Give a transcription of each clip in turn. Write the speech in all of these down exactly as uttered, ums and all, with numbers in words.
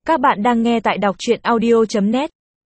Các bạn đang nghe tại đọc truyện audio chấm net.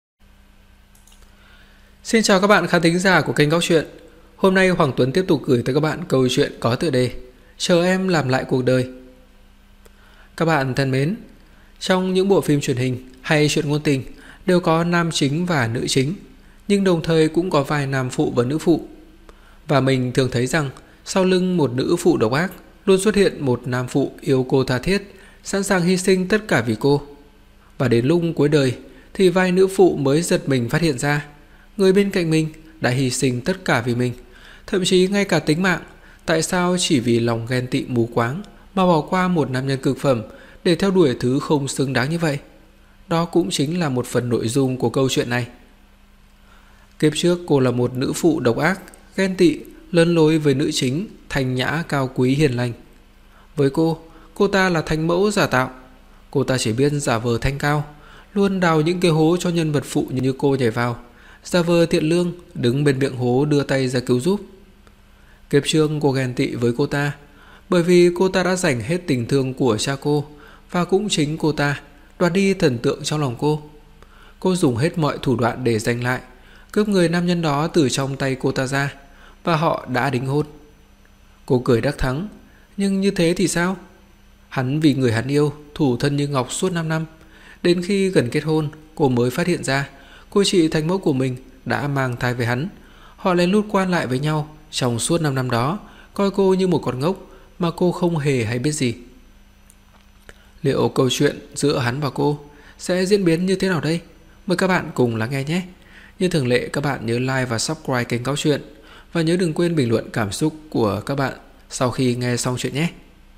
Xin chào các bạn khán thính giả của kênh Góc Truyện. Hôm nay Hoàng Tuấn tiếp tục gửi tới các bạn câu chuyện có tựa đề Chờ em làm lại cuộc đời. Các bạn thân mến, trong những bộ phim truyền hình hay truyện ngôn tình đều có nam chính và nữ chính, nhưng đồng thời cũng có vài nam phụ và nữ phụ. Và mình thường thấy rằng sau lưng một nữ phụ độc ác luôn xuất hiện một nam phụ yêu cô tha thiết, sẵn sàng hy sinh tất cả vì cô. Và đến lúc cuối đời thì vai nữ phụ mới giật mình phát hiện ra người bên cạnh mình đã hy sinh tất cả vì mình, thậm chí ngay cả tính mạng. Tại sao chỉ vì lòng ghen tị mù quáng mà bỏ qua một nam nhân cực phẩm để theo đuổi thứ không xứng đáng như vậy? Đó cũng chính là một phần nội dung của câu chuyện này. Kiếp trước cô là một nữ phụ độc ác, ghen tị, lấn lối với nữ chính thanh nhã cao quý hiền lành. Với cô, cô ta là thánh mẫu giả tạo. Cô ta chỉ biết giả vờ thanh cao, luôn đào những cái hố cho nhân vật phụ như cô nhảy vào, giả vờ thiện lương, đứng bên miệng hố đưa tay ra cứu giúp. Kiếp trước cô ghen tị với cô ta, bởi vì cô ta đã dành hết tình thương của cha cô, và cũng chính cô ta đoạt đi thần tượng trong lòng cô. Cô dùng hết mọi thủ đoạn để giành lại, cướp người nam nhân đó từ trong tay cô ta ra, và họ đã đính hôn. Cô cười đắc thắng, nhưng như thế thì sao? Hắn vì người hắn yêu thủ thân như ngọc suốt năm năm, đến khi gần kết hôn, cô mới phát hiện ra cô chị thành mẫu của mình đã mang thai với hắn. Họ lén lút quan lại với nhau trong suốt năm năm đó, coi cô như một con ngốc mà cô không hề hay biết gì. Liệu câu chuyện giữa hắn và cô sẽ diễn biến như thế nào đây? Mời các bạn cùng lắng nghe nhé. Như thường lệ, các bạn nhớ like và subscribe kênh Góc Truyện, và nhớ đừng quên bình luận cảm xúc của các bạn sau khi nghe xong chuyện nhé.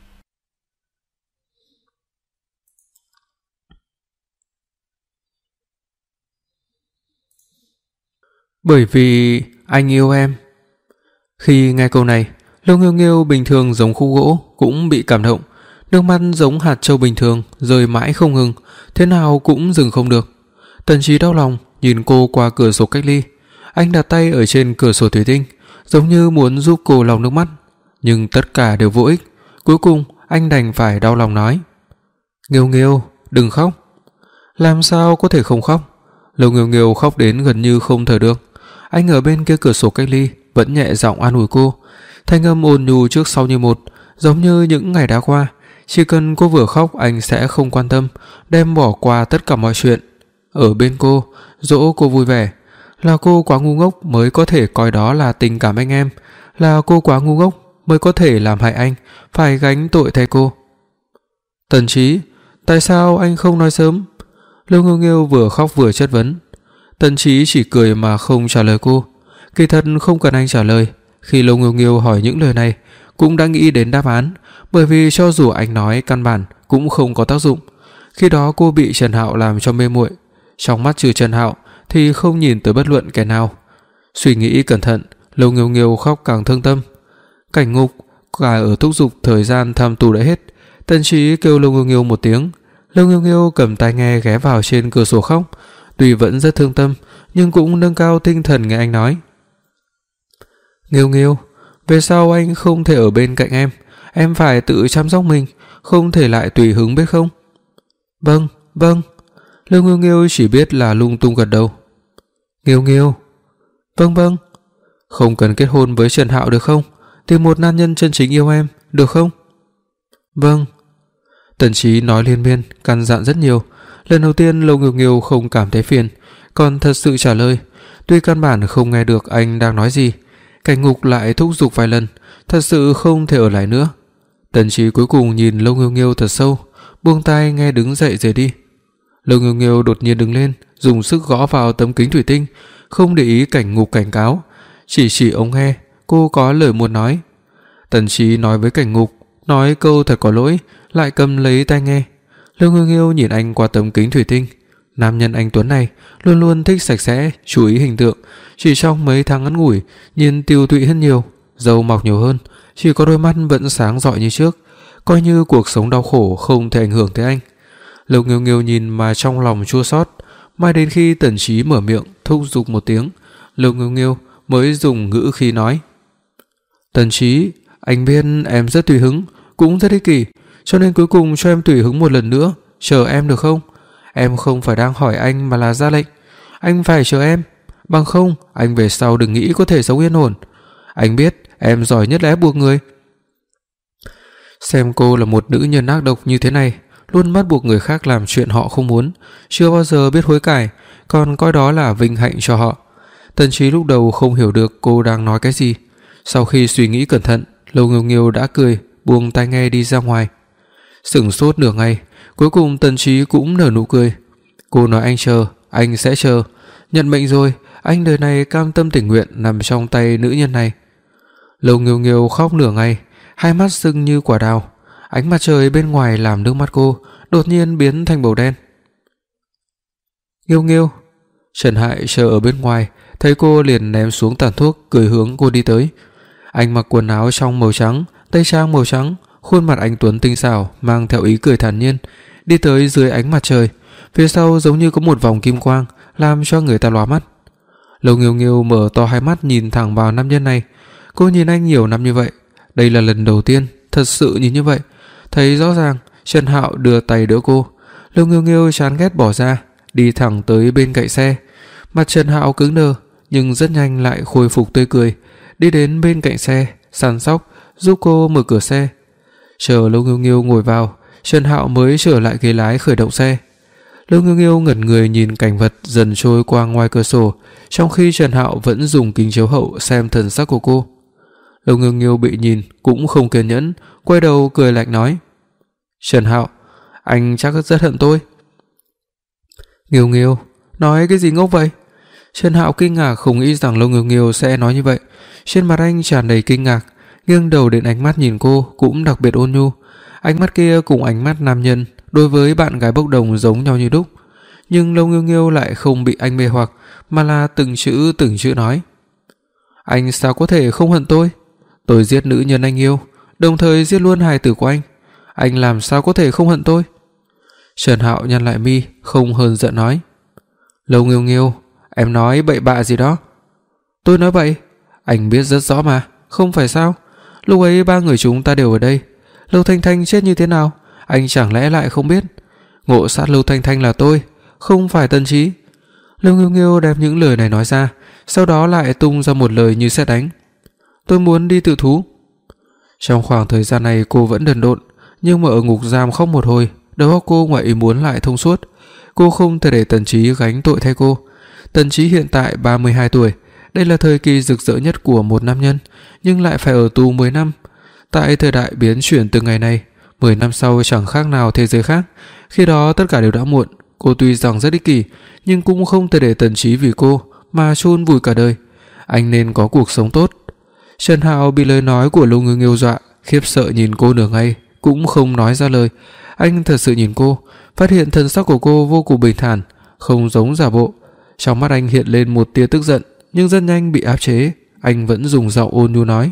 Bởi vì anh yêu em. Khi nghe câu này, Lâu Nghiêu Nghiêu bình thường giống khúc gỗ cũng bị cảm động, nước mắt giống hạt châu bình thường rơi mãi không ngừng, thế nào cũng dừng không được. Tần Chí đau lòng nhìn cô qua cửa sổ cách ly, anh đặt tay ở trên cửa sổ thủy tinh, giống như muốn giúp cô lau nước mắt, nhưng tất cả đều vô ích. Cuối cùng anh đành phải đau lòng nói: "Nghiêu Nghiêu, đừng khóc." Làm sao có thể không khóc? Lâu Nghiêu Nghiêu khóc đến gần như không thở được. Anh ở bên kia cửa sổ cách ly vẫn nhẹ giọng an ủi cô, thanh âm ôn nhu trước sau như một, giống như những ngày đã qua. Chỉ cần cô vừa khóc anh sẽ không quan tâm, đem bỏ qua tất cả mọi chuyện, ở bên cô, dỗ cô vui vẻ. Là cô quá ngu ngốc mới có thể coi đó là tình cảm anh em, là cô quá ngu ngốc mới có thể làm hại anh phải gánh tội thay cô. Tần Chí, tại sao anh không nói sớm? Lâu Nghiêu Nghiêu vừa khóc vừa chất vấn. Tần Chí chỉ cười mà không trả lời cô. Kỳ thật không cần anh trả lời, khi Lâu Nghiêu Nghiêu hỏi những lời này cũng đã nghĩ đến đáp án, bởi vì cho dù anh nói căn bản cũng không có tác dụng. Khi đó cô bị Trần Hạo làm cho mê muội, trong mắt trừ Trần Hạo thì không nhìn tới bất luận kẻ nào. Suy nghĩ cẩn thận, Lâu Nghiêu Nghiêu khóc càng thương tâm. Cảnh ngục cả ở thúc giục thời gian tham tù đã hết, Tần Chí kêu Lâu Nghiêu Nghiêu một tiếng. Lâu Nghiêu Nghiêu cầm tai nghe ghé vào trên cửa sổ khóc, tuy vẫn rất thương tâm nhưng cũng nâng cao tinh thần nghe anh nói: "Nghiêu Nghiêu, về sau anh không thể ở bên cạnh em, em phải tự chăm sóc mình, không thể lại tùy hứng biết không?" "Vâng, vâng." Lâu Nghiêu Nghiêu chỉ biết là lung tung gật đầu. "Nghiêu Nghiêu." "Vâng vâng." "Không cần kết hôn với Trần Hạo được không? Tìm một nam nhân chân chính yêu em, được không?" "Vâng." Tần Chí nói liên miên, căn dặn rất nhiều. Lần đầu tiên Lâu Nghiêu Nghiêu không cảm thấy phiền, còn thật sự trả lời. Tuy căn bản không nghe được anh đang nói gì, cảnh ngục lại thúc giục vài lần, thật sự không thể ở lại nữa. Tần Chí cuối cùng nhìn Lâu Nghiêu Nghiêu thật sâu, buông tai nghe đứng dậy rời đi. Lâu Nghiêu Nghiêu đột nhiên đứng lên, dùng sức gõ vào tấm kính thủy tinh, không để ý cảnh ngục cảnh cáo, chỉ chỉ ống nghe, cô có lời muốn nói. Tần Chí nói với cảnh ngục, nói câu thật có lỗi, lại cầm lấy tai nghe. Lâu Nghiêu Nghiêu nhìn anh qua tấm kính thủy tinh. Nam nhân anh tuấn này luôn luôn thích sạch sẽ, chú ý hình tượng, chỉ trong mấy tháng ngắn ngủi nhìn tiêu tụy hơn nhiều, râu mọc nhiều hơn, chỉ có đôi mắt vẫn sáng rọi như trước, coi như cuộc sống đau khổ không thể ảnh hưởng tới anh. Lâu Nghiêu Nghiêu nhìn mà trong lòng chua xót, mãi đến khi Tần Chí mở miệng thúc giục một tiếng, Lâu Nghiêu Nghiêu mới dùng ngữ khí nói: "Tần Chí, anh biết em rất tùy hứng, cũng rất ích kỷ, cho nên cuối cùng cho em tùy hứng một lần nữa, chờ em được không? em không phải đang hỏi anh mà là ra lệnh. Anh phải chờ em, bằng không anh về sau đừng nghĩ có thể sống yên ổn. Anh biết em giỏi nhất là ép buộc người. Xem cô là một nữ nhân ác độc như thế này, luôn bắt buộc người khác làm chuyện họ không muốn, chưa bao giờ biết hối cải, còn coi đó là vinh hạnh cho họ. Tần Chí lúc đầu không hiểu được cô đang nói cái gì. Sau khi suy nghĩ cẩn thận, Lâu Nghiêu Nghiêu đã cười, buông tai nghe đi ra ngoài. Sững sốt nửa ngày, cuối cùng Tần Chí cũng nở nụ cười. Cô nói anh chờ, anh sẽ chờ. Nhận mệnh rồi, anh đời này cam tâm tình nguyện nằm trong tay nữ nhân này. Lâu Nghiêu Nghiêu khóc nửa ngày, hai mắt sưng như quả đào. Ánh mặt trời bên ngoài làm nước mắt cô đột nhiên biến thành màu đen. Nghiêu Nghiêu. Trần Hại chờ ở bên ngoài, thấy cô liền ném xuống tàn thuốc, cười hướng cô đi tới. Anh mặc quần áo trong màu trắng, tây trang màu trắng, khuôn mặt anh tuấn tinh xảo, mang theo ý cười thản nhiên, đi tới dưới ánh mặt trời, phía sau giống như có một vòng kim quang, làm cho người ta lóa mắt. Lâu Nghiêu Nghiêu mở to hai mắt nhìn thẳng vào nam nhân này. Cô nhìn anh nhiều năm như vậy, đây là lần đầu tiên thật sự nhìn như vậy. Thấy rõ ràng, Trần Hạo đưa tay đỡ cô. Lâu Nghiêu Nghiêu chán ghét bỏ ra, đi thẳng tới bên cạnh xe. Mặt Trần Hạo cứng đờ, nhưng rất nhanh lại khôi phục tươi cười, đi đến bên cạnh xe, săn sóc giúp cô mở cửa xe. Chờ Lâu Nghiêu Nghiêu ngồi vào, Trần Hạo mới trở lại ghế lái khởi động xe. Lâu Nghiêu Nghiêu ngẩn người nhìn cảnh vật dần trôi qua ngoài cửa sổ, trong khi Trần Hạo vẫn dùng kính chiếu hậu xem thần sắc của cô. Lâu Nghiêu Nghiêu bị nhìn cũng không kiên nhẫn, quay đầu cười lạnh nói: "Trần Hạo, anh chắc rất hận tôi." "Nghiêu Nghiêu, nói cái gì ngốc vậy?" Trần Hạo kinh ngạc không nghĩ rằng Lâu Nghiêu Nghiêu sẽ nói như vậy. Trên mặt anh tràn đầy kinh ngạc, nghiêng đầu đến ánh mắt nhìn cô cũng đặc biệt ôn nhu. Ánh mắt kia cùng ánh mắt nam nhân đối với bạn gái bốc đồng giống nhau như đúc. Nhưng Lâu Nghiêu Nghiêu lại không bị anh mê hoặc, mà là từng chữ từng chữ nói: "Anh sao có thể không hận tôi? Tôi giết nữ nhân anh yêu, đồng thời giết luôn hài tử của anh. Anh làm sao có thể không hận tôi?" Trần Hạo nhăn lại mi, không hờn giận nói: "Lâu Nghiêu Nghiêu, em nói bậy bạ gì đó?" "Tôi nói bậy? Anh biết rất rõ mà, không phải sao? Lúc ấy ba người chúng ta đều ở đây. Lâu Thanh Thanh chết như thế nào, anh chẳng lẽ lại không biết? Ngộ sát Lâu Thanh Thanh là tôi, không phải Tần Chí." Lâu Nghiêu Nghiêu đem những lời này nói ra, sau đó lại tung ra một lời như sét đánh: "Tôi muốn đi tự thú." Trong khoảng thời gian này cô vẫn đần độn, nhưng mà ở ngục giam khóc một hồi, đầu óc cô ngoại ý muốn lại thông suốt. Cô không thể để Tần Chí gánh tội thay cô. Tần Chí hiện tại ba mươi hai tuổi, đây là thời kỳ rực rỡ nhất của một nam nhân, nhưng lại phải ở tù mười năm. Tại thời đại biến chuyển từng ngày này, mười năm sau chẳng khác nào thế giới khác. Khi đó tất cả đều đã muộn. Cô tuy rằng rất ích kỷ, nhưng cũng không thể để Tần Chí vì cô mà chôn vùi cả đời. Anh nên có cuộc sống tốt. Trần Hạo bị lời nói của Lâu Nghiêu Nghiêu dọa, khiếp sợ nhìn cô nửa ngày cũng không nói ra lời. Anh thật sự nhìn cô, phát hiện thân sắc của cô vô cùng bình thản, không giống giả bộ. Trong mắt anh hiện lên một tia tức giận, nhưng rất nhanh bị áp chế. Anh vẫn dùng giọng ôn nhu nói: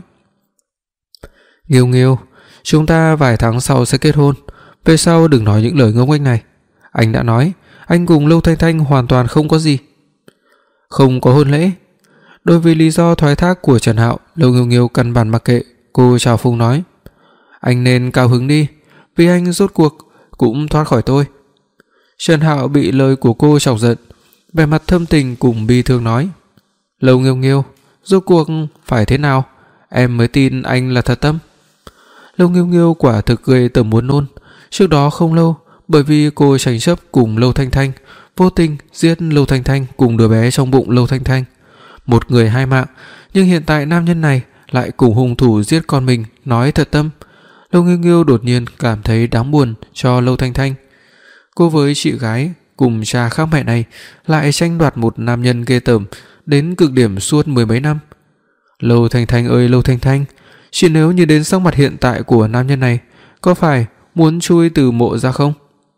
"Nghiêu Nghiêu, chúng ta vài tháng sau sẽ kết hôn, về sau đừng nói những lời ngông nghếch này. Anh đã nói, anh cùng Lâu Thanh Thanh hoàn toàn không có gì." "Không có hôn lễ?" Đối với lý do thoái thác của Trần Hạo, Lâu Nghiêu Nghiêu căn bản mặc kệ. Cô chào phúng nói: "Anh nên cao hứng đi, vì anh rốt cuộc cũng thoát khỏi tôi." Trần Hạo bị lời của cô chọc giận, vẻ mặt thâm tình cùng bi thương nói: "Lâu Nghiêu Nghiêu, rốt cuộc phải thế nào, em mới tin anh là thật tâm." Lâu Nghiêu Nghiêu quả thực gây tởm muốn nôn. Trước đó không lâu, bởi vì cô tranh chấp cùng Lâu Thanh Thanh, vô tình giết Lâu Thanh Thanh cùng đứa bé trong bụng Lâu Thanh Thanh. Một người hai mạng, nhưng hiện tại nam nhân này lại cùng hung thủ giết con mình, nói thật tâm. Lâu Nghiêu Nghiêu đột nhiên cảm thấy đáng buồn cho Lâu Thanh Thanh. Cô với chị gái cùng cha khác mẹ này lại tranh đoạt một nam nhân ghê tởm đến cực điểm suốt mười mấy năm. Lâu Thanh Thanh ơi Lâu Thanh Thanh, chị nếu như đến sắc mặt hiện tại của nam nhân này, có phải muốn chui từ mộ ra không?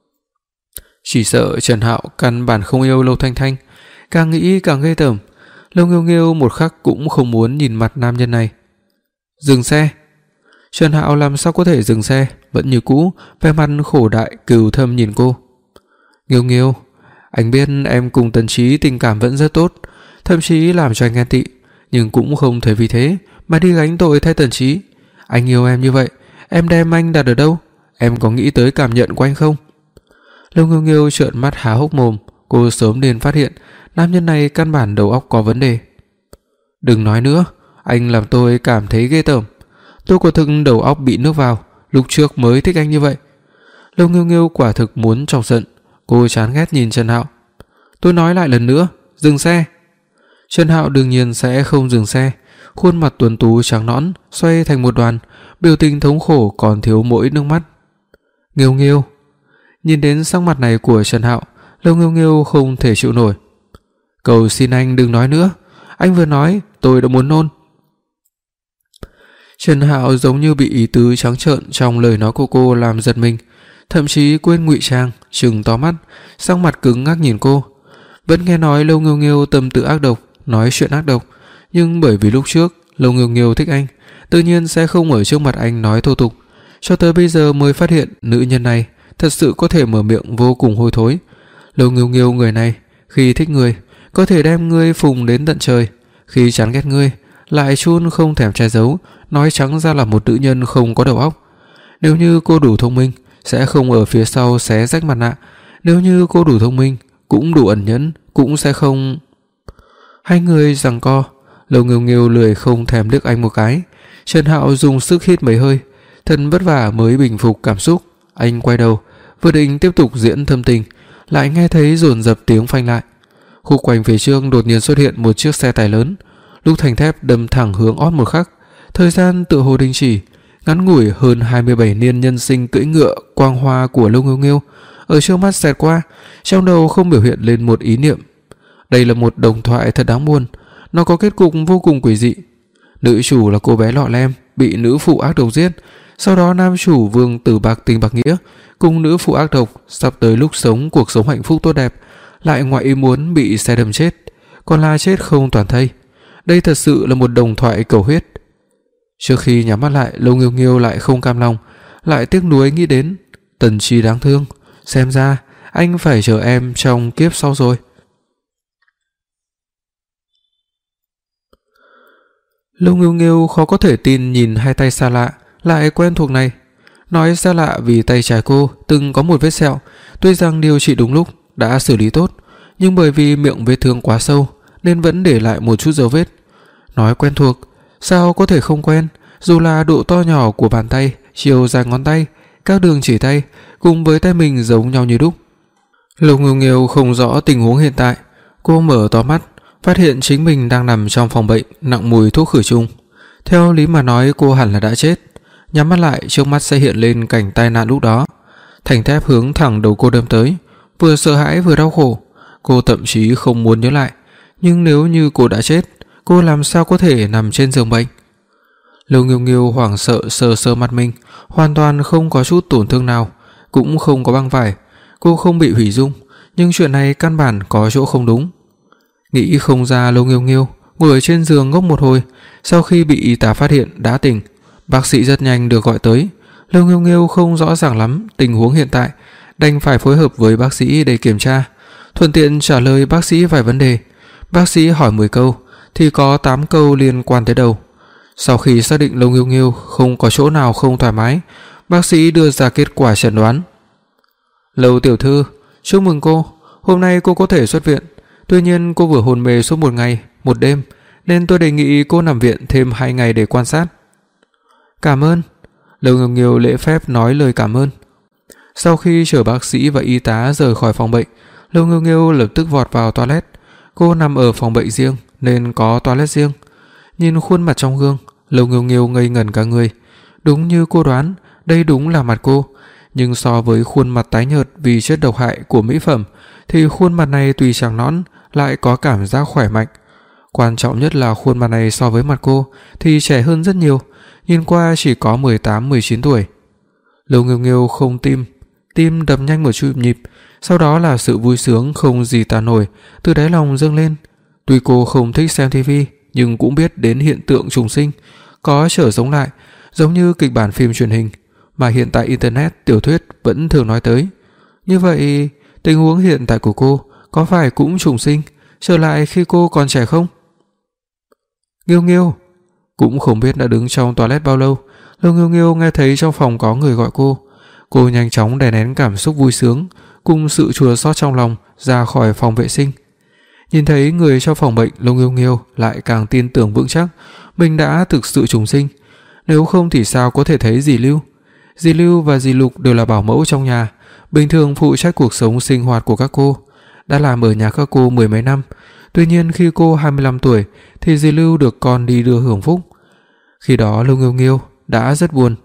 Chỉ sợ Trần Hạo căn bản không yêu Lâu Thanh Thanh, càng nghĩ càng ghê tởm. Lâu Nghiêu Nghiêu một khắc cũng không muốn nhìn mặt nam nhân này. Dừng xe. Trần Hạo làm sao có thể dừng xe, vẫn như cũ, vẻ mặt khổ đại cừu thâm nhìn cô. Nghiêu Nghiêu, anh biết em cùng Tần Chí tình cảm vẫn rất tốt, thậm chí làm cho anh ghen tị, nhưng cũng không thể vì thế mà đi gánh tội thay Tần Chí. Anh yêu em như vậy, em đem anh đặt ở đâu? Em có nghĩ tới cảm nhận của anh không? Lâu Nghiêu Nghiêu trợn mắt há hốc mồm, cô sớm nên phát hiện nam nhân này căn bản đầu óc có vấn đề. Đừng nói nữa, anh làm tôi cảm thấy ghê tởm. Tôi quả thực đầu óc bị nước vào, lúc trước mới thích anh như vậy. Lâu Nghiêu Nghiêu quả thực muốn chọc giận, cô chán ghét nhìn Trần Hạo. Tôi nói lại lần nữa, dừng xe. Trần Hạo đương nhiên sẽ không dừng xe, khuôn mặt tuấn tú trắng nõn xoay thành một đoàn, biểu tình thống khổ còn thiếu mỗi nước mắt. Nghiêu Nghiêu. Nhìn đến sắc mặt này của Trần Hạo, Lâu Nghiêu Nghiêu không thể chịu nổi. Cầu xin anh đừng nói nữa, anh vừa nói tôi đã muốn nôn. Trần Hạo giống như bị ý tứ trắng trợn trong lời nói của cô làm giật mình, thậm chí quên ngụy trang, trừng to mắt, sắc mặt cứng ngắc nhìn cô. Vẫn nghe nói Lâu Nghiêu Nghiêu tâm tư ác độc, nói chuyện ác độc, nhưng bởi vì lúc trước Lâu Nghiêu Nghiêu thích anh, tự nhiên sẽ không ở trước mặt anh nói thô tục. Cho tới bây giờ mới phát hiện nữ nhân này thật sự có thể mở miệng vô cùng hôi thối. Lâu Nghiêu Nghiêu người này, khi thích người có thể đem ngươi phùng đến tận trời, khi chán ghét ngươi lại chun không thèm che giấu, nói trắng ra là một nữ nhân không có đầu óc. Nếu như cô đủ thông minh, sẽ không ở phía sau xé rách mặt nạ. Nếu như cô đủ thông minh, cũng đủ ẩn nhẫn, cũng sẽ không... Hai người giằng co. Lâu Nghiêu Nghiêu lười không thèm liếc anh một cái. Trần Hạo dùng sức hít mấy hơi, thân vất vả mới bình phục cảm xúc. Anh quay đầu, vừa định tiếp tục diễn thâm tình, lại nghe thấy dồn dập tiếng phanh lại. Khu quanh phía trước đột nhiên xuất hiện một chiếc xe tải lớn, lúc thành thép đâm thẳng hướng ót một khắc. Thời gian tựa hồ đình chỉ. Ngắn ngủi hơn hai mươi bảy niên nhân sinh cưỡi ngựa quang hoa của Lâu Nghiêu Nghiêu ở trước mắt xẹt qua, trong đầu không biểu hiện lên một ý niệm. Đây là một đồng thoại thật đáng buồn, nó có kết cục vô cùng quỷ dị. Nữ chủ là cô bé lọ lem bị nữ phụ ác độc giết, sau đó nam chủ Vương Tử Bạc tình bạc nghĩa cùng nữ phụ ác độc sắp tới lúc sống cuộc sống hạnh phúc tốt đẹp, lại ngoại ý muốn bị xe đâm chết, còn là chết không toàn thây. Đây thật sự là một đồng thoại cầu huyết. Trước khi nhắm mắt lại, Lâu Nghiêu Nghiêu lại không cam lòng, lại tiếc nuối nghĩ đến Tần Chi đáng thương, xem ra anh phải chờ em trong kiếp sau rồi. Lâu Nghiêu Nghiêu khó có thể tin nhìn hai tay xa lạ lại quen thuộc này. Nói xa lạ vì tay trái cô từng có một vết sẹo, tuy rằng điều trị đúng lúc, đã xử lý tốt, nhưng bởi vì miệng vết thương quá sâu nên vẫn để lại một chút dấu vết. Nói quen thuộc, sao có thể không quen, dù là độ to nhỏ của bàn tay, chiều dài ngón tay, các đường chỉ tay cùng với tay mình giống nhau như đúc. Lâu Nghiêu Nghiêu không rõ tình huống hiện tại, cô mở to mắt, phát hiện chính mình đang nằm trong phòng bệnh nặng mùi thuốc khử trùng. Theo lý mà nói cô hẳn là đã chết. Nhắm mắt lại, trước mắt sẽ hiện lên cảnh tai nạn lúc đó. Thành thép hướng thẳng đầu cô đâm tới, vừa sợ hãi vừa đau khổ. Cô thậm chí không muốn nhớ lại, nhưng nếu như cô đã chết, cô làm sao có thể nằm trên giường bệnh. Lâu Nghiêu Nghiêu hoảng sợ sờ sờ mặt mình, hoàn toàn không có chút tổn thương nào, cũng không có băng vải. Cô không bị hủy dung, nhưng chuyện này căn bản có chỗ không đúng. Nghĩ không ra, Lâu Nghiêu Nghiêu ngồi ở trên giường ngốc một hồi. Sau khi bị y tá phát hiện đã tỉnh, bác sĩ rất nhanh được gọi tới. Lâu Nghiêu Nghiêu không rõ ràng lắm tình huống hiện tại, đành phải phối hợp với bác sĩ để kiểm tra, thuận tiện trả lời bác sĩ vài vấn đề. Bác sĩ hỏi mười câu thì có tám câu liên quan tới đầu. Sau khi xác định Lâu Nghiêu Nghiêu không có chỗ nào không thoải mái, bác sĩ đưa ra kết quả chẩn đoán. Lâu tiểu thư, chúc mừng cô, hôm nay cô có thể xuất viện. Tuy nhiên cô vừa hôn mê suốt một ngày, một đêm, nên tôi đề nghị cô nằm viện thêm hai ngày để quan sát. Cảm ơn. Lâu Nghiêu Nghiêu lễ phép nói lời cảm ơn. Sau khi chở bác sĩ và y tá rời khỏi phòng bệnh, Lâu Nghiêu Nghiêu lập tức vọt vào toilet. Cô nằm ở phòng bệnh riêng nên có toilet riêng. Nhìn khuôn mặt trong gương, Lâu Nghiêu Nghiêu ngây ngẩn cả người. Đúng như cô đoán, đây đúng là mặt cô, nhưng so với khuôn mặt tái nhợt vì chất độc hại của mỹ phẩm thì khuôn mặt này tuy trắng nõn lại có cảm giác khỏe mạnh. Quan trọng nhất là khuôn mặt này so với mặt cô thì trẻ hơn rất nhiều, nhìn qua chỉ có mười tám mười chín tuổi. Lâu Nghiêu Nghiêu không tim, tim đập nhanh một chút nhịp, sau đó là sự vui sướng không gì tả nổi từ đáy lòng dâng lên. Tuy cô không thích xem tivi nhưng cũng biết đến hiện tượng trùng sinh, có trở sống lại, giống như kịch bản phim truyền hình mà hiện tại internet tiểu thuyết vẫn thường nói tới. Như vậy, tình huống hiện tại của cô có phải cũng trùng sinh, trở lại khi cô còn trẻ không? Nghiêu Nghiêu cũng không biết đã đứng trong toilet bao lâu, Lâu Nghiêu Nghiêu nghe thấy trong phòng có người gọi cô. Cô nhanh chóng đè nén cảm xúc vui sướng, cùng sự chua xót trong lòng ra khỏi phòng vệ sinh. Nhìn thấy người trong phòng bệnh, Lông Nghêu Nghêu lại càng tin tưởng vững chắc mình đã thực sự trùng sinh. Nếu không thì sao có thể thấy dì Lưu. Dì Lưu và dì Lục đều là bảo mẫu trong nhà, bình thường phụ trách cuộc sống sinh hoạt của các cô, đã làm ở nhà các cô mười mấy năm. Tuy nhiên khi cô hai mươi lăm tuổi thì dì Lưu được con đi đưa hưởng phúc. Khi đó Lông Nghêu Nghêu đã rất buồn.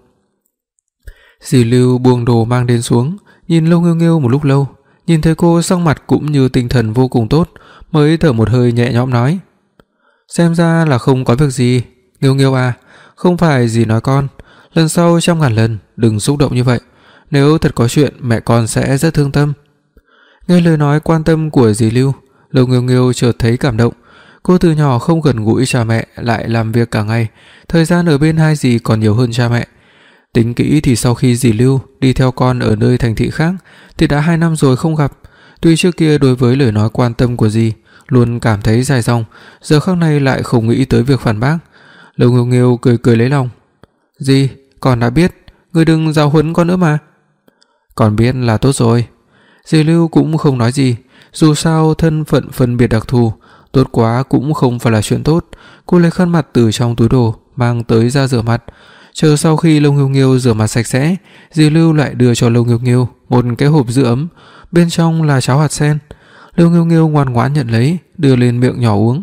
Dì Lưu buông đồ mang đến xuống, nhìn Lông Nghêu Nghêu một lúc lâu, nhìn thấy cô sắc mặt cũng như tinh thần vô cùng tốt, mới thở một hơi nhẹ nhõm nói: "Xem ra là không có việc gì, Nghêu Nghêu à, không phải dì nói con, lần sau trăm ngàn lần đừng xúc động như vậy, nếu thật có chuyện mẹ con sẽ rất thương tâm." Nghe lời nói quan tâm của dì Lưu, Lông Nghêu Nghêu chợt thấy cảm động. Cô từ nhỏ không gần gũi cha mẹ, lại làm việc cả ngày, thời gian ở bên hai dì còn nhiều hơn cha mẹ. Tính kỹ thì sau khi dì Lưu đi theo con ở nơi thành thị khác thì đã hai năm rồi không gặp. Tuy trước kia đối với lời nói quan tâm của dì luôn cảm thấy dài dòng, giờ khắc này lại không nghĩ tới việc phản bác. Lông Nghêu Nghêu cười cười lấy lòng: "Dì, con đã biết, người đừng giáo huấn con nữa mà." "Con biết là tốt rồi." Dì Lưu cũng không nói gì, dù sao thân phận phân biệt đặc thù, tốt quá cũng không phải là chuyện tốt. Cô lấy khăn mặt từ trong túi đồ mang tới ra rửa mặt. Chờ sau khi Lông Nghêu Nghêu rửa mặt sạch sẽ, dì Lưu lại đưa cho Lông Nghêu Nghêu một cái hộp giữ ấm, bên trong là cháo hạt sen. Lông Nghêu Nghêu ngoan ngoãn nhận lấy, đưa lên miệng nhỏ uống.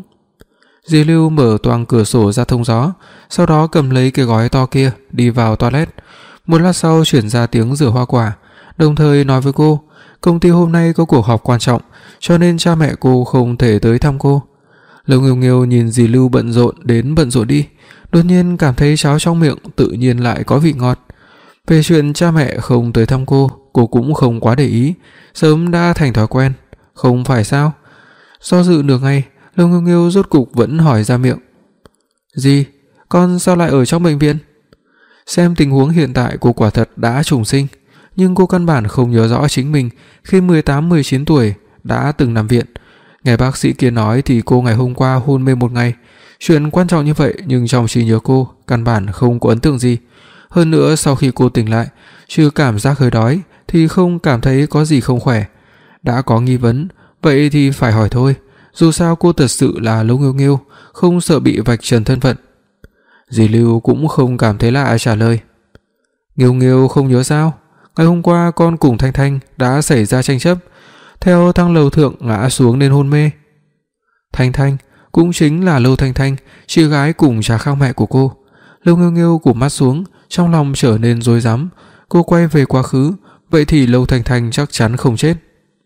Dì Lưu mở toang cửa sổ ra thông gió, sau đó cầm lấy cái gói to kia đi vào toilet. Một lát sau chuyển ra tiếng rửa hoa quả, đồng thời nói với cô công ty hôm nay có cuộc họp quan trọng, cho nên cha mẹ cô không thể tới thăm cô. Lông Nghêu Nghêu nhìn dì Lưu bận rộn đến bận rộn đi, đột nhiên cảm thấy cháo trong miệng tự nhiên lại có vị ngọt. Về chuyện cha mẹ không tới thăm cô, cô cũng không quá để ý, sớm đã thành thói quen, không phải sao? Do dự nửa ngày, Lông Nghêu Nghêu rốt cục vẫn hỏi ra miệng: "Dì, con sao lại ở trong bệnh viện?" Xem tình huống hiện tại cô quả thật đã trùng sinh, nhưng cô căn bản không nhớ rõ chính mình khi mười tám mười chín tuổi đã từng nằm viện. Nghe bác sĩ kia nói thì cô ngày hôm qua hôn mê một ngày. Chuyện quan trọng như vậy nhưng trong trí nhớ cô căn bản không có ấn tượng gì. Hơn nữa sau khi cô tỉnh lại, trừ cảm giác hơi đói thì không cảm thấy có gì không khỏe. Đã có nghi vấn, vậy thì phải hỏi thôi. Dù sao cô thật sự là Lông Nghêu Nghêu, không sợ bị vạch trần thân phận. Dì Lưu cũng không cảm thấy lạ trả lời: "Nghêu Nghêu không nhớ sao? Ngày hôm qua con cùng Thanh Thanh đã xảy ra tranh chấp, theo thang lầu thượng ngã xuống nên hôn mê." Thanh Thanh cũng chính là Lâu Thanh Thanh, chị gái cùng cha khác mẹ của cô. Lông Nghêu Nghêu cụp mắt xuống, trong lòng trở nên rối rắm. Cô quay về quá khứ, vậy thì Lâu Thanh Thanh chắc chắn không chết.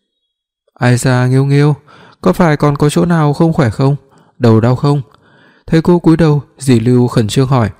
"Ai da Nghêu Nghêu, có phải còn có chỗ nào không khỏe không? Đầu đau không?" Thấy cô cúi đầu, dì Lưu khẩn trương hỏi.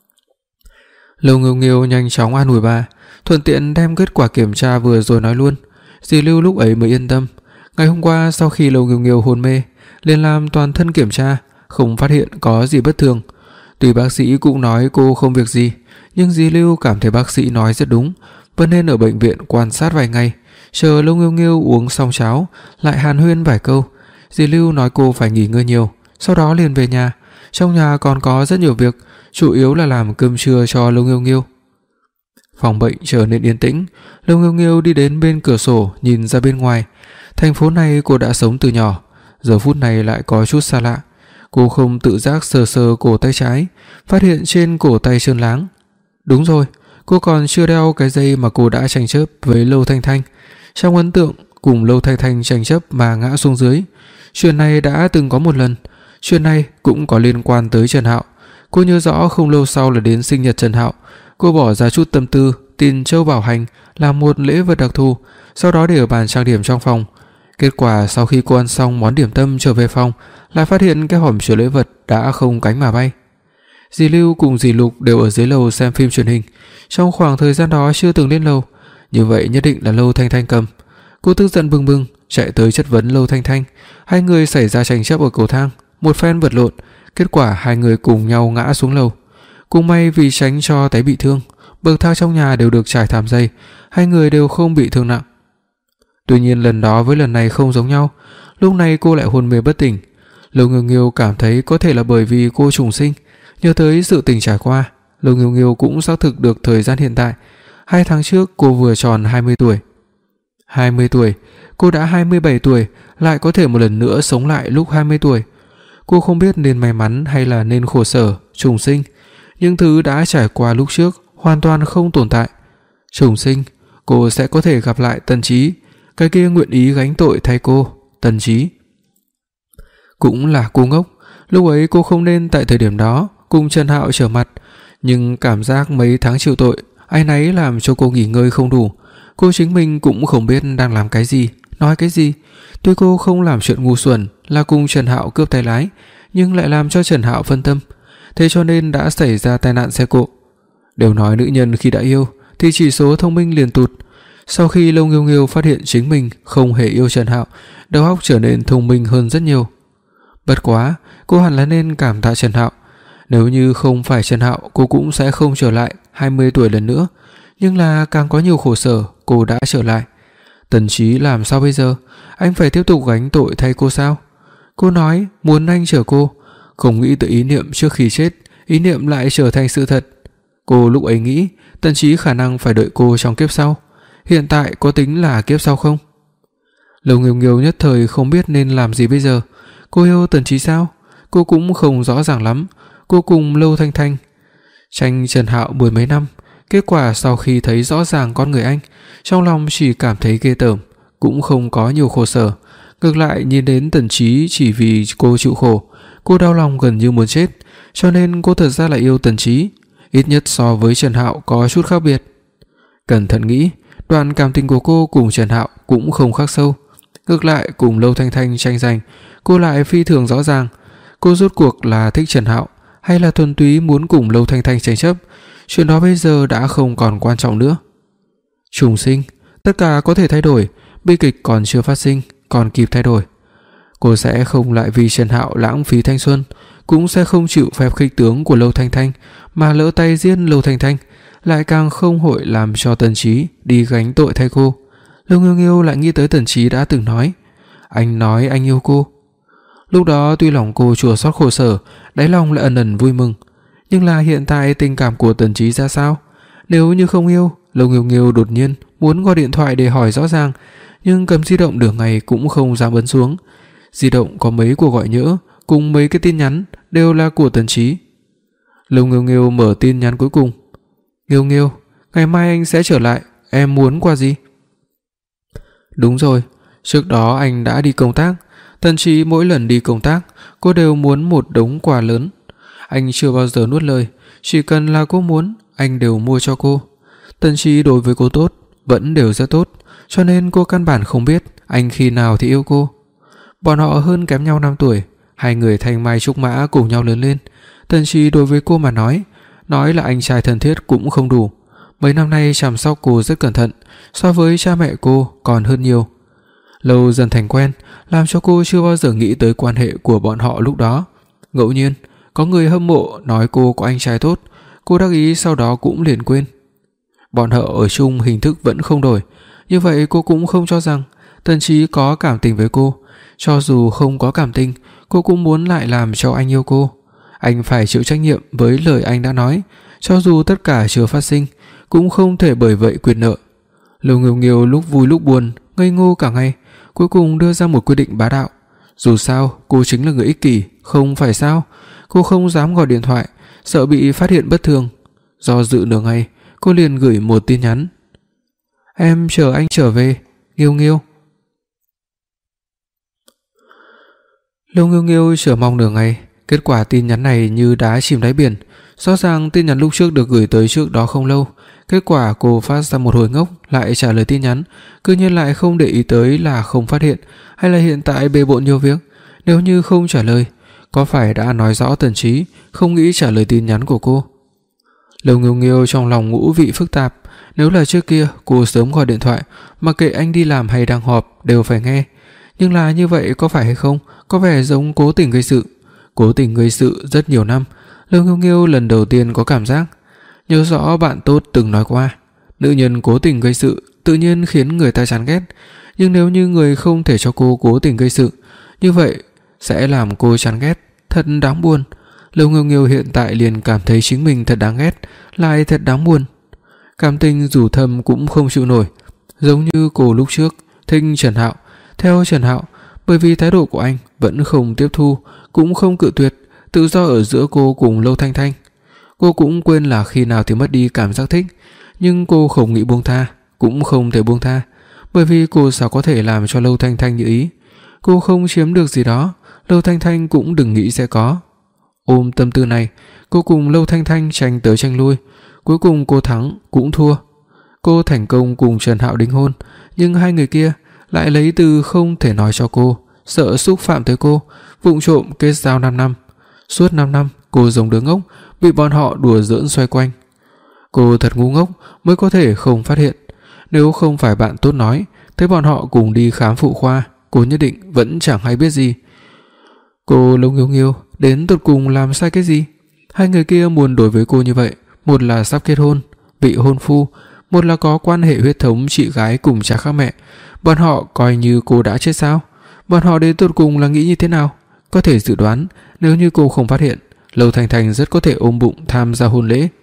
Lông Nghêu Nghêu nhanh chóng an ủi bà, thuận tiện đem kết quả kiểm tra vừa rồi nói luôn. Dì Lưu lúc ấy mới yên tâm. Ngày hôm qua sau khi Lông Nghêu Nghêu hôn mê, liền làm toàn thân kiểm tra, không phát hiện có gì bất thường. Tuy bác sĩ cũng nói cô không việc gì, nhưng dì Lưu cảm thấy bác sĩ nói rất đúng, vẫn nên ở bệnh viện quan sát vài ngày, chờ Lông Nghêu Nghêu uống xong cháo lại hàn huyên vài câu. Dì Lưu nói cô phải nghỉ ngơi nhiều, sau đó liền về nhà. Trong nhà còn có rất nhiều việc, chủ yếu là làm cơm trưa cho Lông Nghêu Nghêu. Phòng bệnh trở nên yên tĩnh. Lông Nghêu Nghêu đi đến bên cửa sổ nhìn ra bên ngoài. Thành phố này cô đã sống từ nhỏ, giờ phút này lại có chút xa lạ. Cô không tự giác sờ sờ cổ tay trái, phát hiện trên cổ tay trơn láng. Đúng rồi, cô còn chưa đeo cái dây mà cô đã tranh chấp với Lâu Thanh Thanh. Trong ấn tượng cùng Lâu Thanh Thanh tranh chấp mà ngã xuống dưới. Chuyện này đã từng có một lần. Chuyện này cũng có liên quan tới Trần Hạo. Cô nhớ rõ không lâu sau là đến sinh nhật Trần Hạo, cô bỏ ra chút tâm tư tin Châu Bảo Hành làm một lễ vật đặc thù, sau đó để ở bàn trang điểm trong phòng. Kết quả sau khi cô ăn xong món điểm tâm trở về phòng, lại phát hiện cái hòm chứa lễ vật đã không cánh mà bay. Dì Lưu cùng dì Lục đều ở dưới lầu xem phim truyền hình, trong khoảng thời gian đó chưa từng lên lầu, như vậy nhất định là Lâu Thanh Thanh cầm. Cô tức giận bừng bừng chạy tới chất vấn Lâu Thanh Thanh. Hai người xảy ra tranh chấp ở cầu thang, một phen vật lộn, kết quả hai người cùng nhau ngã xuống lầu. Cũng may vì tránh cho té bị thương, bậc thang trong nhà đều được trải thảm dày, hai người đều không bị thương nặng. Tuy nhiên lần đó với lần này không giống nhau, lúc này cô lại hôn mê bất tỉnh. Lâu Nghêu Nghêu cảm thấy có thể là bởi vì cô trùng sinh, nhớ tới sự tình trải qua, Lâu Nghêu Nghêu cũng xác thực được thời gian hiện tại. Hai tháng trước cô vừa tròn hai mươi tuổi. hai mươi tuổi, cô đã hai mươi bảy tuổi, lại có thể một lần nữa sống lại lúc hai mươi tuổi. Cô không biết nên may mắn hay là nên khổ sở, trùng sinh. Những thứ đã trải qua lúc trước hoàn toàn không tồn tại. Trùng sinh, cô sẽ có thể gặp lại Tần Chí, cái kia nguyện ý gánh tội thay cô, Tần Chí. Cũng là cô ngốc, lúc ấy cô không nên tại thời điểm đó cùng Trần Hạo trở mặt, nhưng cảm giác mấy tháng chịu tội, áy náy làm cho cô nghỉ ngơi không đủ. Cô chính mình cũng không biết đang làm cái gì, nói cái gì. Tuy cô không làm chuyện ngu xuẩn là cùng Trần Hạo cướp tay lái, nhưng lại làm cho Trần Hạo phân tâm, thế cho nên đã xảy ra tai nạn xe cộ. Đều nói nữ nhân khi đã yêu thì chỉ số thông minh liền tụt. Sau khi Lâu Nghiêu Nghiêu phát hiện chính mình không hề yêu Trần Hạo, đầu óc trở nên thông minh hơn rất nhiều. Bất quá, cô hẳn là nên cảm tạ Trần Hạo. Nếu như không phải Trần Hạo, cô cũng sẽ không trở lại hai mươi tuổi lần nữa. Nhưng là càng có nhiều khổ sở, cô đã trở lại. Tần Chí làm sao bây giờ? Anh phải tiếp tục gánh tội thay cô sao? Cô nói muốn anh chở cô, không nghĩ tới ý niệm trước khi chết, ý niệm lại trở thành sự thật. Cô lúc ấy nghĩ Tần Chí khả năng phải đợi cô trong kiếp sau. Hiện tại có tính là kiếp sau không? Lâu Nghiêu Nghiêu nhất thời không biết nên làm gì bây giờ. Cô yêu Tần Chí sao? Cô cũng không rõ ràng lắm. Cô cùng Lâu Thanh Thanh tranh Trần Hạo mười mấy năm, kết quả sau khi thấy rõ ràng con người anh, trong lòng chỉ cảm thấy ghê tởm, cũng không có nhiều khổ sở. Ngược lại nhìn đến Tần Chí chỉ vì cô chịu khổ, cô đau lòng gần như muốn chết, cho nên cô thật ra là yêu Tần Chí, ít nhất so với Trần Hạo có chút khác biệt. Cẩn thận nghĩ, đoạn cảm tình của cô cùng Trần Hạo cũng không khác sâu. Ngược lại cùng Lâu Thanh Thanh tranh giành, cô lại phi thường rõ ràng, cô rốt cuộc là thích Trần Hạo hay là thuần túy muốn cùng Lâu Thanh Thanh tranh chấp. Chuyện đó bây giờ đã không còn quan trọng nữa. Trùng sinh, tất cả có thể thay đổi, bi kịch còn chưa phát sinh, còn kịp thay đổi. Cô sẽ không lại vì Trần Hạo lãng phí thanh xuân, cũng sẽ không chịu phép khích tướng của Lâu Thanh Thanh mà lỡ tay giết Lâu Thanh Thanh, lại càng không hội làm cho Tần Chí đi gánh tội thay cô. Lâu Nghiêu Nghiêu lại nghĩ tới Tần Chí đã từng nói, anh nói anh yêu cô. Lúc đó tuy lòng cô chua xót khổ sở, đáy lòng lại ẩn ẩn vui mừng. Nhưng là hiện tại tình cảm của Tần Chí ra sao? Nếu như không yêu, Lâu Nghiêu Nghiêu đột nhiên muốn gọi điện thoại để hỏi rõ ràng, nhưng cầm di động nửa ngày cũng không dám ấn xuống. Di động có mấy cuộc gọi nhỡ, cùng mấy cái tin nhắn đều là của Tần Chí. Lâu Nghiêu Nghiêu mở tin nhắn cuối cùng. Nghiêu Nghiêu, ngày mai anh sẽ trở lại, em muốn quà gì? Đúng rồi, trước đó anh đã đi công tác. Tần Chí mỗi lần đi công tác, cô đều muốn một đống quà lớn. Anh chưa bao giờ nuốt lời, chỉ cần là cô muốn, anh đều mua cho cô. Tần Chí đối với cô tốt, vẫn đều rất tốt, cho nên cô căn bản không biết anh khi nào thì yêu cô. Bọn họ hơn kém nhau năm tuổi, hai người thanh mai trúc mã cùng nhau lớn lên. Tần Chí đối với cô mà nói, nói là anh trai thân thiết cũng không đủ. Mấy năm nay chăm sóc cô rất cẩn thận, so với cha mẹ cô còn hơn nhiều. Lâu dần thành quen, làm cho cô chưa bao giờ nghĩ tới quan hệ của bọn họ lúc đó. Ngẫu nhiên có người hâm mộ nói cô có anh trai tốt, cô đắc ý sau đó cũng liền quên. Bọn họ ở chung hình thức vẫn không đổi, như vậy cô cũng không cho rằng Tần Chí có cảm tình với cô. Cho dù không có cảm tình, cô cũng muốn lại làm cho anh yêu cô. Anh phải chịu trách nhiệm với lời anh đã nói, cho dù tất cả chưa phát sinh, cũng không thể bởi vậy quyệt nợ. Lâu Nghiêu Nghiêu lúc vui lúc buồn, ngây ngô cả ngày, cuối cùng đưa ra một quyết định bá đạo. Dù sao, cô chính là người ích kỷ, không phải sao? Cô không dám gọi điện thoại, sợ bị phát hiện bất thường. Do dự nửa ngày, cô liền gửi một tin nhắn. Em chờ anh trở về, Nghiêu Nghiêu. Lâu Nghiêu Nghiêu chờ mong nửa ngày, kết quả tin nhắn này như đá chìm đáy biển. Rõ ràng tin nhắn lúc trước được gửi tới trước đó không lâu. Kết quả cô phát ra một hồi ngốc, lại trả lời tin nhắn, cứ nhiên lại không để ý tới là không phát hiện, hay là hiện tại bề bộn nhiều việc. Nếu như không trả lời, có phải đã nói rõ Tần Chí không nghĩ trả lời tin nhắn của cô? Lâu Nghiêu Nghiêu trong lòng ngũ vị phức tạp. Nếu là trước kia cô sớm gọi điện thoại, mặc kệ anh đi làm hay đang họp đều phải nghe. Nhưng là như vậy có phải hay không, có vẻ giống cố tình gây sự. Cố tình gây sự rất nhiều năm, Lâu Nghiêu Nghiêu lần đầu tiên có cảm giác. Nhớ rõ bạn tốt từng nói qua, nữ nhân cố tình gây sự tự nhiên khiến người ta chán ghét. Nhưng nếu như người không thể cho cô cố tình gây sự, như vậy sẽ làm cô chán ghét, thật đáng buồn. Lâu Nghiêu Nghiêu hiện tại liền cảm thấy chính mình thật đáng ghét, lại thật đáng buồn. Cảm tình dù thầm cũng không chịu nổi. giống như cô lúc trước thích Trần Hạo. Theo Trần Hạo, bởi vì thái độ của anh vẫn không tiếp thu, cũng không cự tuyệt tự do ở giữa cô cùng Lâu Thanh Thanh. Cô cũng quên là khi nào thì mất đi cảm giác thích, nhưng cô không nghĩ buông tha, cũng không thể buông tha, bởi vì cô sao có thể làm cho Lâu Thanh Thanh như ý. Cô không chiếm được gì đó, Lâu Thanh Thanh cũng đừng nghĩ sẽ có. Ôm tâm tư này, cô cùng Lâu Thanh Thanh tranh tới tranh lui, cuối cùng cô thắng cũng thua. Cô thành công cùng Trần Hạo đính hôn, nhưng hai người kia lại lấy từ không thể nói cho cô, sợ xúc phạm tới cô, vụng trộm kết giao năm năm. Suốt năm năm, cô giống đứa ngốc, bị bọn họ đùa giỡn xoay quanh. Cô thật ngu ngốc mới có thể không phát hiện. Nếu không phải bạn tốt nói, thấy bọn họ cùng đi khám phụ khoa, cô nhất định vẫn chẳng hay biết gì. Cô Lâu Nghiêu Nghiêu đến tột cùng làm sai cái gì? Hai người kia muốn đối với cô như vậy, một là sắp kết hôn, vị hôn phu, một là có quan hệ huyết thống chị gái cùng cha khác mẹ. Bọn họ coi như cô đã chết sao? Bọn họ đến tột cùng là nghĩ như thế nào? Có thể dự đoán, nếu như cô không phát hiện, Lâu Thanh Thanh rất có thể ôm bụng tham gia hôn lễ.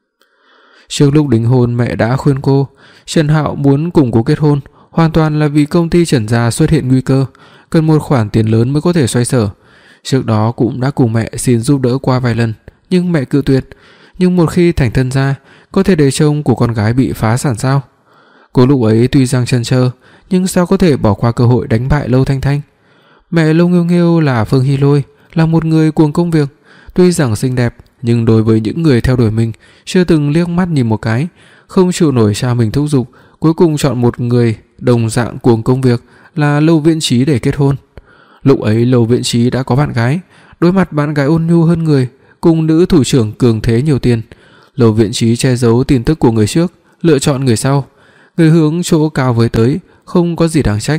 Trước lúc đính hôn, mẹ đã khuyên cô, Trần Hạo muốn cùng cô kết hôn hoàn toàn là vì công ty Trần gia xuất hiện nguy cơ, cần một khoản tiền lớn mới có thể xoay sở. Trước đó cũng đã cùng mẹ xin giúp đỡ qua vài lần, nhưng mẹ cự tuyệt. Nhưng một khi thành thân gia, có thể để chồng của con gái bị phá sản sao? Cô lúc ấy tuy rằng chần chờ, nhưng sao có thể bỏ qua cơ hội đánh bại Lâu Thanh Thanh? Mẹ Lâu Nghiêu Nghiêu là Phương Hy Lôi, là một người cuồng công việc, tuy rằng xinh đẹp, nhưng đối với những người theo đuổi mình, chưa từng liếc mắt nhìn một cái, không chịu nổi cha mình thúc giục, cuối cùng chọn một người đồng dạng cuồng công việc là Lâu Viễn Chí để kết hôn. Lúc ấy Lâu Viễn Chí đã có bạn gái, đối mặt bạn gái ôn nhu hơn người, cùng nữ thủ trưởng cường thế nhiều tiền. Lâu Viễn Chí che giấu tin tức của người trước, lựa chọn người sau. Người hướng chỗ cao với tới, không có gì đáng trách.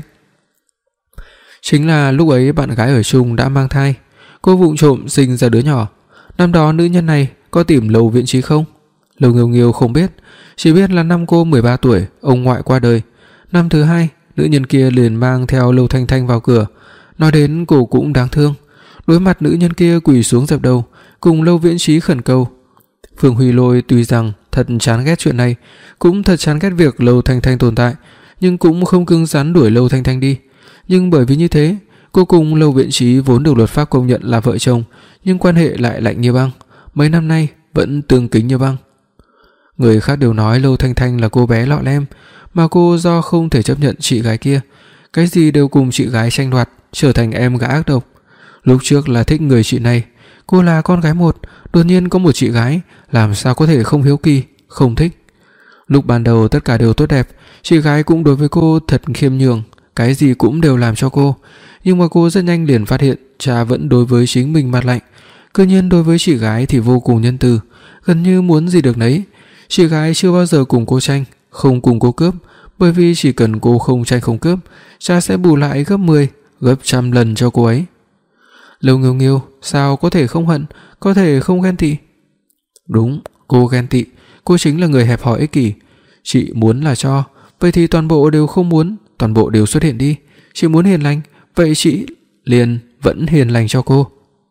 Chính là lúc ấy bạn gái ở chung đã mang thai, cô vụng trộm sinh ra đứa nhỏ. Năm đó nữ nhân này có tìm Lâu Viễn Chí không? Lâu Nghiêu Nghiêu không biết, chỉ biết là năm cô mười ba tuổi, ông ngoại qua đời. Năm thứ hai, nữ nhân kia liền mang theo Lâu Thanh Thanh vào cửa. Nói đến cô cũng đáng thương, đối mặt nữ nhân kia quỳ xuống dập đầu, cùng Lâu Viễn Chí khẩn cầu. Phương Huy Lôi tuy rằng thật chán ghét chuyện này, cũng thật chán ghét việc Lâu Thanh Thanh tồn tại, nhưng cũng không cứng rắn đuổi Lâu Thanh Thanh đi. Nhưng bởi vì như thế, cô cùng Lâu Viễn Chí vốn được luật pháp công nhận là vợ chồng, nhưng quan hệ lại lạnh như băng, mấy năm nay vẫn tương kính như băng. Người khác đều nói Lâu Thanh Thanh là cô bé lọ lem, mà cô do không thể chấp nhận chị gái kia, cái gì đều cùng chị gái tranh đoạt, trở thành em gái ác độc. Lúc trước là thích người chị này, cô là con gái một, đột nhiên có một chị gái, làm sao có thể không hiếu kỳ, không thích. Lúc ban đầu tất cả đều tốt đẹp, chị gái cũng đối với cô thật khiêm nhường, cái gì cũng đều làm cho cô, nhưng mà cô rất nhanh liền phát hiện cha vẫn đối với chính mình mặt lạnh, cơ nhiên đối với chị gái thì vô cùng nhân từ, gần như muốn gì được nấy. Chị gái chưa bao giờ cùng cô tranh, không cùng cô cướp, bởi vì chỉ cần cô không tranh không cướp, cha sẽ bù lại gấp mười, gấp trăm lần cho cô ấy. Lâu Nghiêu Nghiêu sao có thể không hận, có thể không ghen tị? Đúng, cô ghen tị, cô chính là người hẹp hòi ích kỷ. Chị muốn là cho, vậy thì toàn bộ đều không muốn, toàn bộ đều xuất hiện đi. Chị muốn hiền lành, vậy chị liền vẫn hiền lành cho cô.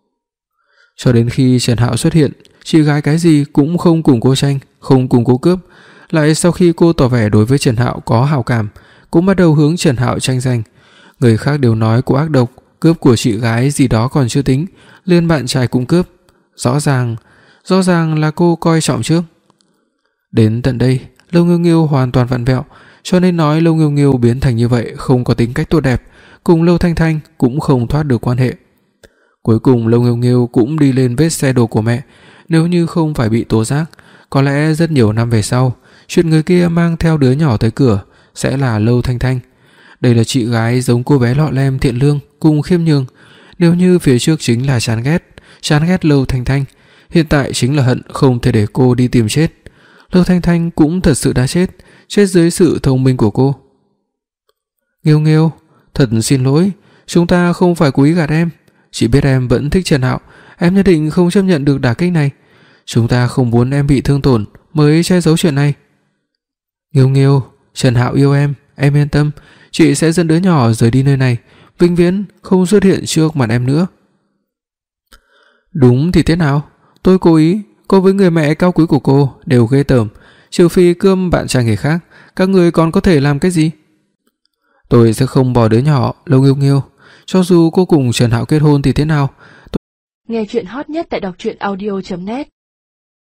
Cho đến khi Trần Hạo xuất hiện, chị gái cái gì cũng không cùng cô tranh, không cùng cô cướp. Lại sau khi cô tỏ vẻ đối với Trần Hạo có hảo cảm, cũng bắt đầu hướng Trần Hạo tranh giành. Người khác đều nói cô ác độc, cướp của chị gái gì đó còn chưa tính, liền bạn trai cũng cướp. Rõ ràng, rõ ràng là cô coi trọng trước. Đến tận đây, Lâu Nghiêu Nghiêu hoàn toàn vặn vẹo, cho nên nói Lâu Nghiêu Nghiêu biến thành như vậy không có tính cách tốt đẹp, cùng Lâu Thanh Thanh cũng không thoát được quan hệ. Cuối cùng Lâu Nghiêu Nghiêu cũng đi lên vết xe đổ của mẹ, nếu như không phải bị tố giác, có lẽ rất nhiều năm về sau, chuyện người kia mang theo đứa nhỏ tới cửa sẽ là Lâu Thanh Thanh. Đây là chị gái giống cô bé lọ lem thiện lương cùng khiêm nhường, nếu như phía trước chính là chán ghét, chán ghét Lâu Thanh Thanh, hiện tại chính là hận không thể để cô đi tìm chết. Lâu Thanh Thanh cũng thật sự đã chết, chết dưới sự thông minh của cô. Nghiêu Nghiêu, thật xin lỗi, chúng ta không phải cố ý gạt em. Chị biết em vẫn thích Trần Hạo, em nhất định không chấp nhận được đả kích này. Chúng ta không muốn em bị thương tổn mới che giấu chuyện này. Nghiêu Nghiêu, Trần Hạo yêu em, em yên tâm, chị sẽ dẫn đứa nhỏ rời đi nơi này, vĩnh viễn không xuất hiện trước mặt em nữa. Đúng thì thế nào? Tôi cố ý, cô với người mẹ cao quý của cô đều ghê tởm, trừ phi cướp bạn trai người khác, các người còn có thể làm cái gì? Tôi sẽ không bỏ đứa nhỏ, Lâu Nghiêu Nghiêu, cho dù cô cùng Trần Hạo kết hôn thì thế nào. Nghe truyện hot nhất tại đọc truyện audio chấm net